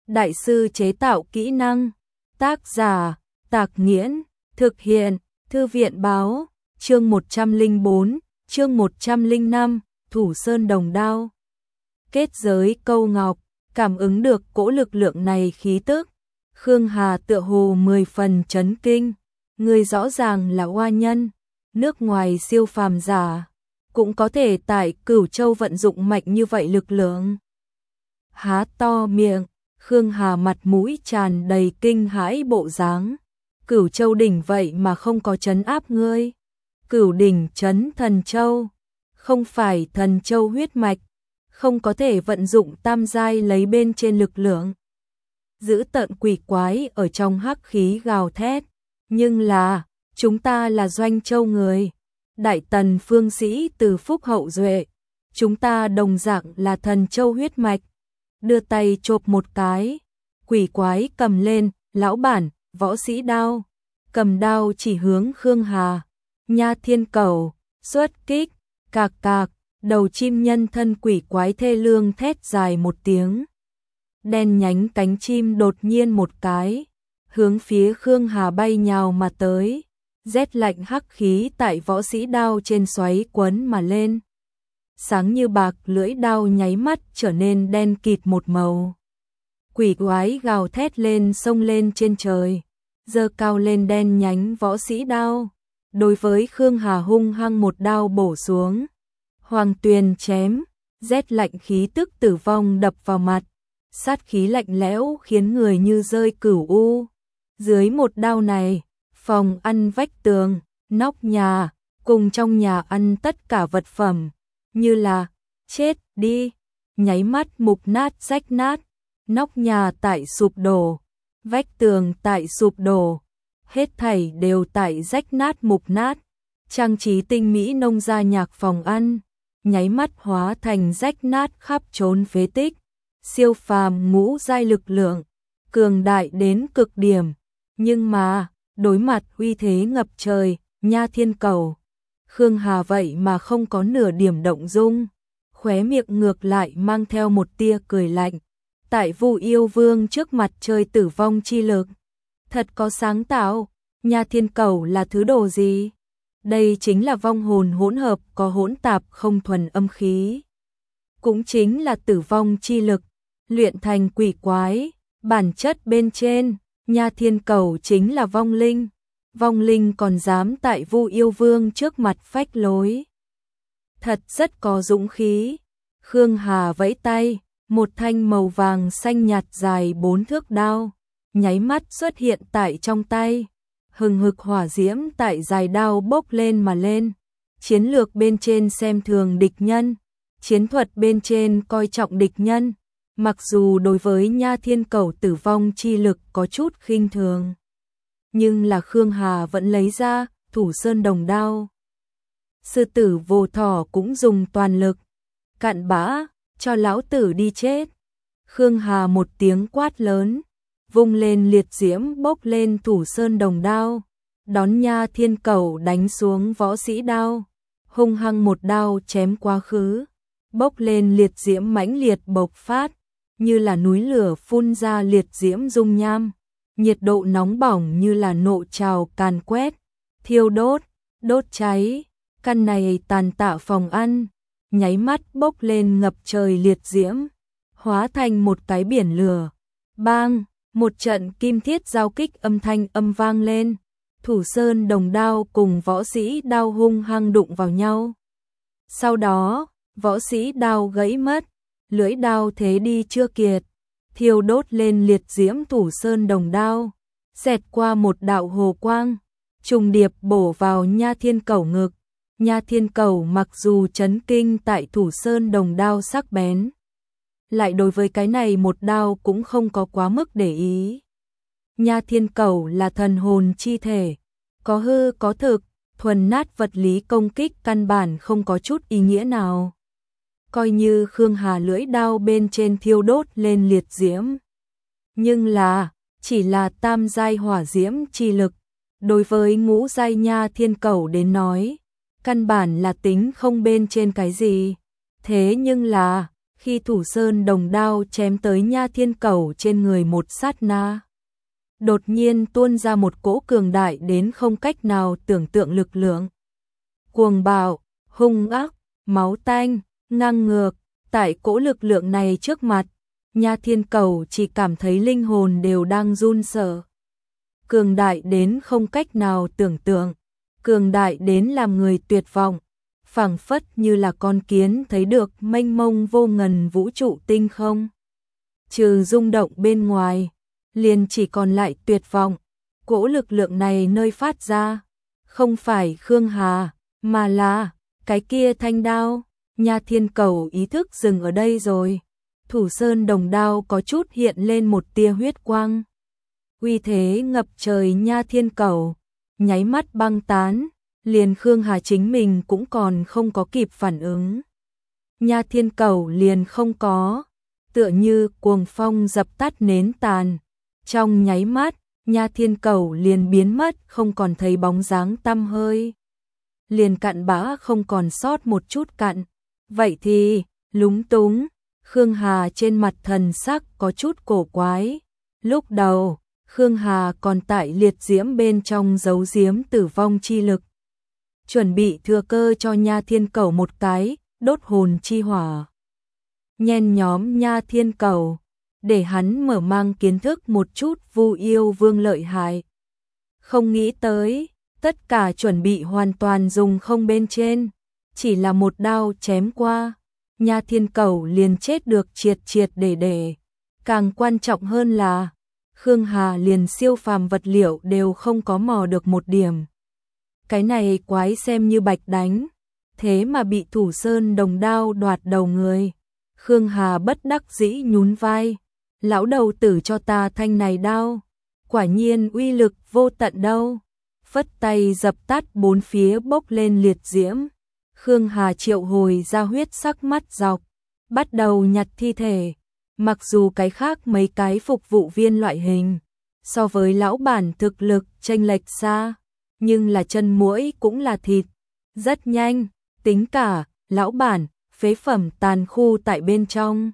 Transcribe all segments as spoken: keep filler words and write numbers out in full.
đại sư chế tạo kỹ năng. Tác giả, Tạc Nghiễn, thực hiện, Thư viện báo, chương một trăm lẻ bốn, chương một trăm lẻ năm, Thủ Sơn Đồng Đao. Kết giới câu ngọc, cảm ứng được cỗ lực lượng này khí tức. Khương Hà tựa hồ mười phần chấn kinh, người rõ ràng là oa nhân, nước ngoài siêu phàm giả, cũng có thể tại Cửu Châu vận dụng mạnh như vậy lực lượng. Há to miệng, Khương Hà mặt mũi tràn đầy kinh hãi bộ dáng. Cửu Châu đỉnh vậy mà không có trấn áp ngươi. Cửu đỉnh trấn Thần Châu, không phải Thần Châu huyết mạch, không có thể vận dụng tam giai lấy bên trên lực lượng. Giữ tợn quỷ quái ở trong hắc khí gào thét, nhưng là, chúng ta là Doanh Châu người, Đại Tần phương sĩ từ phúc hậu duệ, chúng ta đồng dạng là Thần Châu huyết mạch. Đưa tay chộp một cái, quỷ quái cầm lên, lão bản, võ sĩ đao, cầm đao chỉ hướng Khương Hà. Nha Thiên Cẩu, xuất kích, cạc cạc, đầu chim nhân thân quỷ quái thê lương thét dài một tiếng. Đen nhánh cánh chim đột nhiên một cái, hướng phía Khương Hà bay nhào mà tới. Rét lạnh hắc khí tại võ sĩ đao trên xoáy quấn mà lên. Sáng như bạc, lưỡi đao nháy mắt trở nên đen kịt một màu. Quỷ quái gào thét lên xông lên trên trời, giơ cao lên đen nhánh võ sĩ đao. Đối với Khương Hà hung hăng một đao bổ xuống. Hoàng tuyền chém, rét lạnh khí tức tử vong đập vào mặt. Sát khí lạnh lẽo khiến người như rơi cửu u. Dưới một đao này, phòng ăn vách tường, nóc nhà, cùng trong nhà ăn tất cả vật phẩm, như là, chết đi, nháy mắt mục nát rách nát, nóc nhà tại sụp đổ, vách tường tại sụp đổ, hết thảy đều tại rách nát mục nát, trang trí tinh mỹ nông gia nhạc phòng ăn, nháy mắt hóa thành rách nát khắp trốn phế tích, siêu phàm ngũ giai lực lượng, cường đại đến cực điểm, nhưng mà, đối mặt uy thế ngập trời, Nha Thiên Cẩu, Khương Hà vậy mà không có nửa điểm động dung, khóe miệng ngược lại mang theo một tia cười lạnh. Tại Vu Yêu Vương trước mặt chơi tử vong chi lực, thật có sáng tạo. Nha Thiên Cẩu là thứ đồ gì? Đây chính là vong hồn hỗn hợp, có hỗn tạp không thuần âm khí, cũng chính là tử vong chi lực, luyện thành quỷ quái. Bản chất bên trên, Nha Thiên Cẩu chính là vong linh. Vong linh còn dám tại Vu Yêu Vương trước mặt phách lối, thật rất có dũng khí. Khương Hà vẫy tay, một thanh màu vàng xanh nhạt dài bốn thước đao nháy mắt xuất hiện tại trong tay. Hừng hực hỏa diễm tại dài đao bốc lên mà lên. Chiến lược bên trên xem thường địch nhân, chiến thuật bên trên coi trọng địch nhân. Mặc dù đối với Nha Thiên Cẩu tử vong chi lực có chút khinh thường, nhưng là Khương Hà vẫn lấy ra Thủ Sơn Đồng Đao. Sư tử vô thỏ cũng dùng toàn lực, cặn bã, cho lão tử đi chết. Khương Hà một tiếng quát lớn, vung lên liệt diễm bốc lên Thủ Sơn Đồng Đao, đón Nha Thiên Cẩu đánh xuống võ sĩ đao, hung hăng một đao chém quá khứ, bốc lên liệt diễm mãnh liệt bộc phát, như là núi lửa phun ra liệt diễm dung nham, nhiệt độ nóng bỏng như là nộ trào càn quét, thiêu đốt, đốt cháy, căn này tàn tạ phòng ăn, nháy mắt bốc lên ngập trời liệt diễm, hóa thành một cái biển lửa. Bang, một trận kim thiết giao kích âm thanh âm vang lên, Thủ Sơn Đồng Đao cùng võ sĩ đao hung hăng đụng vào nhau. Sau đó, võ sĩ đao gãy mất, lưỡi đao thế đi chưa kiệt, thiêu đốt lên liệt diễm Thủ Sơn Đồng Đao, xẹt qua một đạo hồ quang, trùng điệp bổ vào Nha Thiên Cẩu ngực. Nha Thiên Cẩu mặc dù chấn kinh tại Thủ Sơn Đồng Đao sắc bén, lại đối với cái này một đao cũng không có quá mức để ý. Nha Thiên Cẩu là thần hồn chi thể, có hư có thực, thuần nát vật lý công kích căn bản không có chút ý nghĩa nào. Coi như Khương Hà lưỡi đao bên trên thiêu đốt lên liệt diễm, nhưng là chỉ là tam giai hỏa diễm chi lực, đối với ngũ giai Nha Thiên Cẩu đến nói, căn bản là tính không bên trên cái gì. Thế nhưng là Khi Thủ Sơn Đồng đao chém tới Nha Thiên Cẩu trên người một sát na, đột nhiên tuôn ra một cỗ cường đại đến không cách nào tưởng tượng lực lượng. Cuồng bạo, hung ác, máu tanh, ngang ngược, tại cỗ lực lượng này trước mặt, Nha Thiên Cẩu chỉ cảm thấy linh hồn đều đang run sợ. Cường đại đến không cách nào tưởng tượng, cường đại đến làm người tuyệt vọng, phảng phất như là con kiến thấy được mênh mông vô ngần vũ trụ tinh không. Trừ rung động bên ngoài, liền chỉ còn lại tuyệt vọng. Cỗ lực lượng này nơi phát ra, không phải Khương Hà, mà là cái kia thanh đao. Nha Thiên Cẩu ý thức dừng ở đây rồi. Thủ Sơn Đồng đao có chút hiện lên một tia huyết quang. Uy thế ngập trời Nha Thiên Cẩu, nháy mắt băng tán, liền Khương Hà chính mình cũng còn không có kịp phản ứng. Nha Thiên Cẩu liền không có, tựa như cuồng phong dập tắt nến tàn. Trong nháy mắt, Nha Thiên Cẩu liền biến mất không còn thấy bóng dáng tăm hơi. Liền cặn bã không còn sót một chút cặn. Vậy thì, lúng túng, Khương Hà trên mặt thần sắc có chút cổ quái. Lúc đầu, Khương Hà còn tại liệt diễm bên trong giấu giếm tử vong chi lực. Chuẩn bị thừa cơ cho Nha Thiên Cẩu một cái, đốt hồn chi hỏa. Nhen nhóm Nha Thiên Cẩu, để hắn mở mang kiến thức một chút Vu Yêu Vương lợi hại. Không nghĩ tới, tất cả chuẩn bị hoàn toàn dùng không bên trên, chỉ là một đao chém qua, Nha Thiên Cẩu liền chết được triệt triệt để để. Càng quan trọng hơn là, Khương Hà liền siêu phàm vật liệu đều không có mò được một điểm. Cái này quái xem như bạch đánh, thế mà bị Thủ Sơn Đồng đao đoạt đầu người. Khương Hà bất đắc dĩ nhún vai, lão đầu tử cho ta thanh này đao, quả nhiên uy lực vô tận đâu. Phất tay dập tắt bốn phía bốc lên liệt diễm. Khương Hà triệu hồi ra huyết sắc mắt dọc, bắt đầu nhặt thi thể. Mặc dù cái khác mấy cái phục vụ viên loại hình, so với lão bản thực lực chênh lệch xa, nhưng là chân muỗi cũng là thịt. Rất nhanh, tính cả lão bản, phế phẩm tàn khu tại bên trong.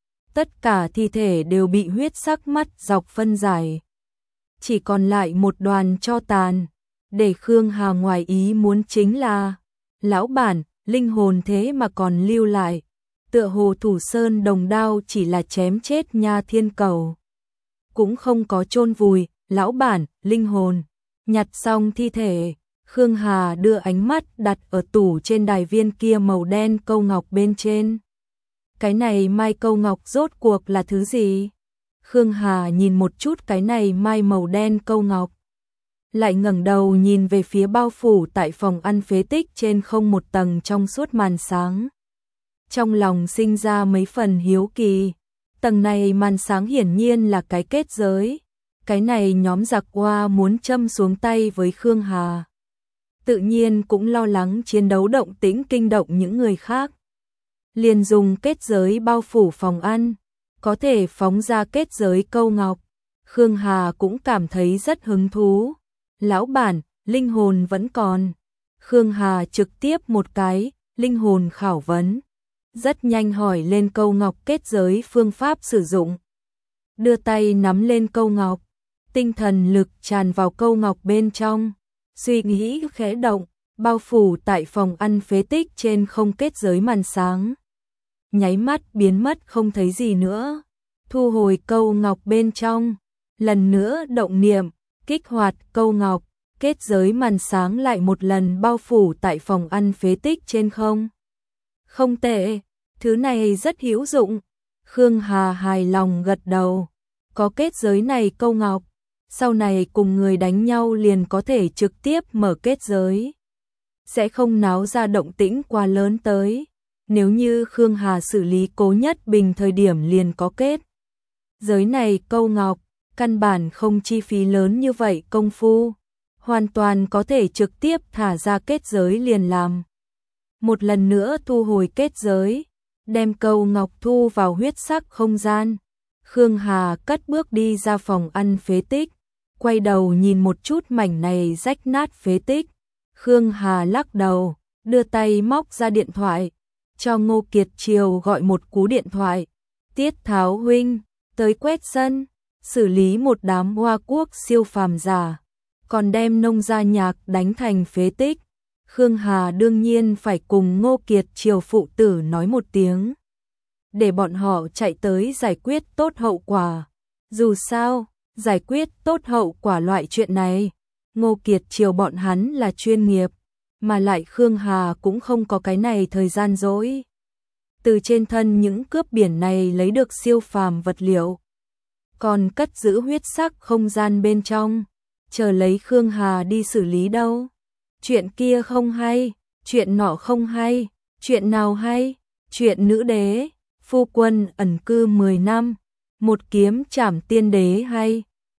Tất cả thi thể đều bị huyết sắc mắt dọc phân giải. Chỉ còn lại một đoàn tro tàn. Để Khương Hà ngoài ý muốn chính là, lão bản, linh hồn thế mà còn lưu lại. Tựa hồ Thủ Sơn Đồng đao chỉ là chém chết Nha Thiên Cẩu, cũng không có chôn vùi. Lão bản, linh hồn. Nhặt xong thi thể, Khương Hà đưa ánh mắt đặt ở tủ trên đài viên kia màu đen câu ngọc bên trên. Cái này mai câu ngọc rốt cuộc là thứ gì? Khương Hà nhìn một chút cái này mai màu đen câu ngọc, lại ngẩng đầu nhìn về phía bao phủ tại phòng ăn phế tích trên không một tầng trong suốt màn sáng. Trong lòng sinh ra mấy phần hiếu kỳ, tầng này màn sáng hiển nhiên là cái kết giới. Cái này nhóm giặc hoa muốn châm xuống tay với Khương Hà, tự nhiên cũng lo lắng chiến đấu động tĩnh kinh động những người khác. Liền dùng kết giới bao phủ phòng ăn, có thể phóng ra kết giới câu ngọc. Khương Hà cũng cảm thấy rất hứng thú. Lão bản, linh hồn vẫn còn. Khương Hà trực tiếp một cái, linh hồn khảo vấn. Rất nhanh hỏi lên câu ngọc kết giới phương pháp sử dụng. Đưa tay nắm lên câu ngọc, tinh thần lực tràn vào câu ngọc bên trong. Suy nghĩ khẽ động, bao phủ tại phòng ăn phế tích trên không kết giới màn sáng. Nháy mắt biến mất không thấy gì nữa. Thu hồi câu ngọc bên trong, lần nữa động niệm, kích hoạt câu ngọc, kết giới màn sáng lại một lần bao phủ tại phòng ăn phế tích trên không. Không tệ, thứ này rất hữu dụng. Khương Hà hài lòng gật đầu. Có kết giới này câu ngọc, sau này cùng người đánh nhau liền có thể trực tiếp mở kết giới, sẽ không náo ra động tĩnh quá lớn tới. Nếu như Khương Hà xử lý Cố Nhất Bình thời điểm liền có kết giới này câu ngọc, căn bản không chi phí lớn như vậy công phu, hoàn toàn có thể trực tiếp thả ra kết giới liền làm. Một lần nữa thu hồi kết giới, đem câu ngọc thu vào huyết sắc không gian. Khương Hà cất bước đi ra phòng ăn phế tích, quay đầu nhìn một chút mảnh này rách nát phế tích. Khương Hà lắc đầu, đưa tay móc ra điện thoại, cho Ngô Kiệt Triều gọi một cú điện thoại. Tiết Tháo huynh, tới quét sân, xử lý một đám Hoa Quốc siêu phàm giả, còn đem Nông Gia Nhạc đánh thành phế tích. Khương Hà đương nhiên phải cùng Ngô Kiệt Triều phụ tử nói một tiếng, để bọn họ chạy tới giải quyết tốt hậu quả. Dù sao, giải quyết tốt hậu quả loại chuyện này, Ngô Kiệt Triều bọn hắn là chuyên nghiệp, mà lại Khương Hà cũng không có cái này thời gian dỗi. Từ trên thân những cướp biển này lấy được siêu phàm vật liệu, còn cất giữ huyết sắc không gian bên trong, chờ lấy Khương Hà đi xử lý đâu. Chuyện kia không hay, chuyện nọ không hay, chuyện nào hay? Chuyện nữ đế, phu quân ẩn cư mười năm, một kiếm trảm tiên đế hay?